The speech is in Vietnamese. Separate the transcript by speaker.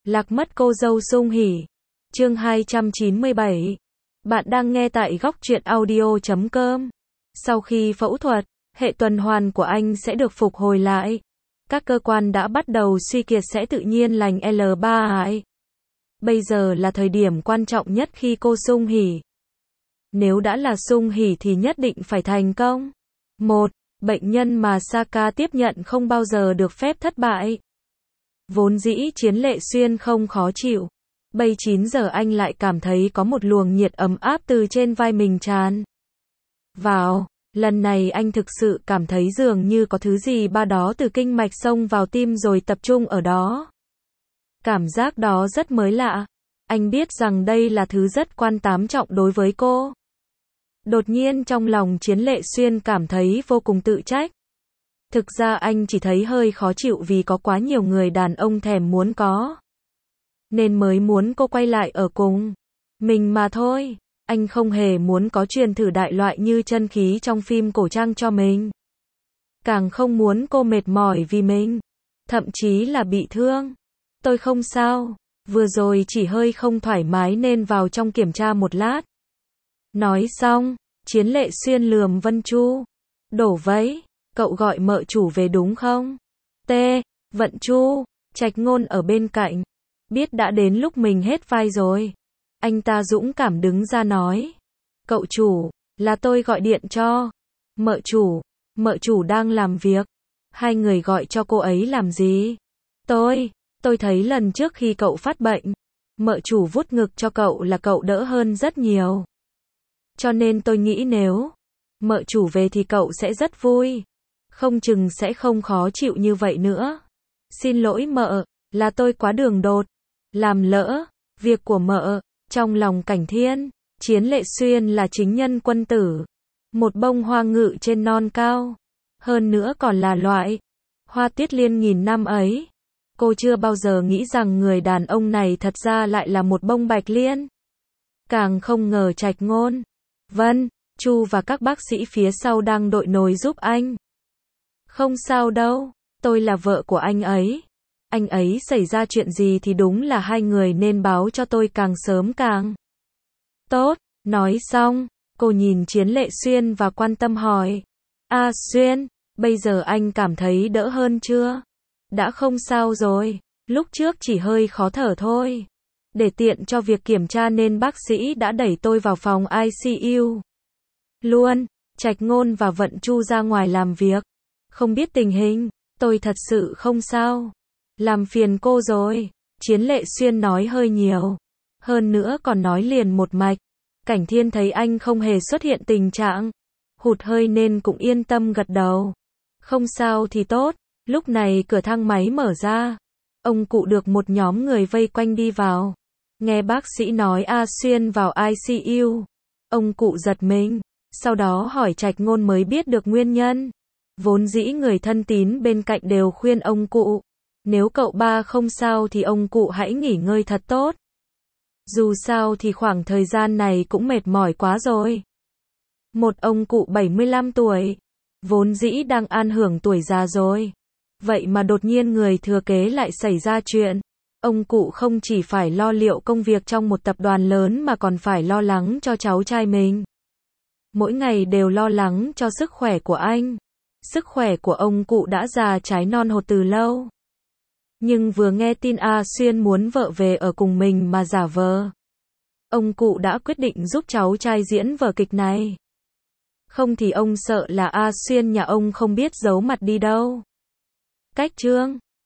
Speaker 1: Lạc mất cô dâu Sung Hỉ. Chương 297. Bạn đang nghe tại góc truyện audio.com. Sau khi phẫu thuật, hệ tuần hoàn của anh sẽ được phục hồi lại. Các cơ quan đã bắt đầu suy kiệt sẽ tự nhiên lành L3 hại. Bây giờ là thời điểm quan trọng nhất khi cô Sung Hỉ. Nếu đã là Sung Hỉ thì nhất định phải thành công. 1. Bệnh nhân mà Saka tiếp nhận không bao giờ được phép thất bại. Vốn dĩ Chiến Lệ Xuyên không khó chịu. Bây 9 giờ anh lại cảm thấy có một luồng nhiệt ấm áp từ trên vai mình tràn vào. Lần này anh thực sự cảm thấy dường như có thứ gì ba đó từ kinh mạch xông vào tim rồi tập trung ở đó. Cảm giác đó rất mới lạ. Anh biết rằng đây là thứ rất tám trọng đối với cô. Đột nhiên trong lòng Chiến Lệ Xuyên cảm thấy vô cùng tự trách. Thực ra anh chỉ thấy hơi khó chịu vì có quá nhiều người đàn ông thèm muốn có. Nên mới muốn cô quay lại ở cùng mình mà thôi. Anh không hề muốn có truyền thử đại loại như chân khí trong phim cổ trang cho mình. Càng không muốn cô mệt mỏi vì mình. Thậm chí là bị thương. Tôi không sao. Vừa rồi chỉ hơi không thoải mái nên vào trong kiểm tra một lát. Nói xong, Chiến Lệ Xuyên lườm Vân Chu. Đổ vấy, cậu gọi mợ chủ về đúng không? T. Vận Chu, Trạch Ngôn ở bên cạnh. Biết đã đến lúc mình hết vai rồi. Anh ta dũng cảm đứng ra nói. Cậu chủ, là tôi gọi điện cho. Mợ chủ đang làm việc. Hai người gọi cho cô ấy làm gì? Tôi thấy lần trước khi cậu phát bệnh, mợ chủ vuốt ngực cho cậu là cậu đỡ hơn rất nhiều. Cho nên tôi nghĩ nếu mợ chủ về thì cậu sẽ rất vui. Không chừng sẽ không khó chịu như vậy nữa. Xin lỗi mợ, là tôi quá đường đột. Làm lỡ việc của mợ. Trong lòng Cảnh Thiên, Chiến Lệ Xuyên là chính nhân quân tử. Một bông hoa ngự trên non cao. Hơn nữa còn là loại hoa tiết liên nghìn năm ấy. Cô chưa bao giờ nghĩ rằng người đàn ông này thật ra lại là một bông bạch liên. Càng không ngờ Trạch Ngôn, Vân Chu và các bác sĩ phía sau đang đội nồi giúp anh. Không sao đâu, tôi là vợ của anh ấy. Anh ấy xảy ra chuyện gì thì đúng là hai người nên báo cho tôi càng sớm càng tốt. Nói xong, cô nhìn Chiến Lệ Xuyên và quan tâm hỏi. Xuyên, bây giờ anh cảm thấy đỡ hơn chưa? Đã không sao rồi, lúc trước chỉ hơi khó thở thôi. Để tiện cho việc kiểm tra nên bác sĩ đã đẩy tôi vào phòng ICU. Luôn, Trạch Ngôn và Vận Chu ra ngoài làm việc. Không biết tình hình, tôi thật sự không sao. Làm phiền cô rồi. Chiến Lệ Xuyên nói hơi nhiều. Hơn nữa còn nói liền một mạch. Cảnh Thiên thấy anh không hề xuất hiện tình trạng hụt hơi nên cũng yên tâm gật đầu. Không sao thì tốt. Lúc này cửa thang máy mở ra. Ông cụ được một nhóm người vây quanh đi vào. Nghe bác sĩ nói Xuyên vào ICU. Ông cụ giật mình. Sau đó hỏi Trạch Ngôn mới biết được nguyên nhân. Vốn dĩ người thân tín bên cạnh đều khuyên ông cụ. Nếu cậu ba không sao thì ông cụ hãy nghỉ ngơi thật tốt. Dù sao thì khoảng thời gian này cũng mệt mỏi quá rồi. Một ông cụ 75 tuổi. Vốn dĩ đang an hưởng tuổi già rồi. Vậy mà đột nhiên người thừa kế lại xảy ra chuyện. Ông cụ không chỉ phải lo liệu công việc trong một tập đoàn lớn mà còn phải lo lắng cho cháu trai mình. Mỗi ngày đều lo lắng cho sức khỏe của anh. Sức khỏe của ông cụ đã già trái non hột từ lâu. Nhưng vừa nghe tin Xuyên muốn vợ về ở cùng mình mà giả vờ. Ông cụ đã quyết định giúp cháu trai diễn vở kịch này. Không thì ông sợ là Xuyên nhà ông không biết giấu mặt đi đâu. Cách chương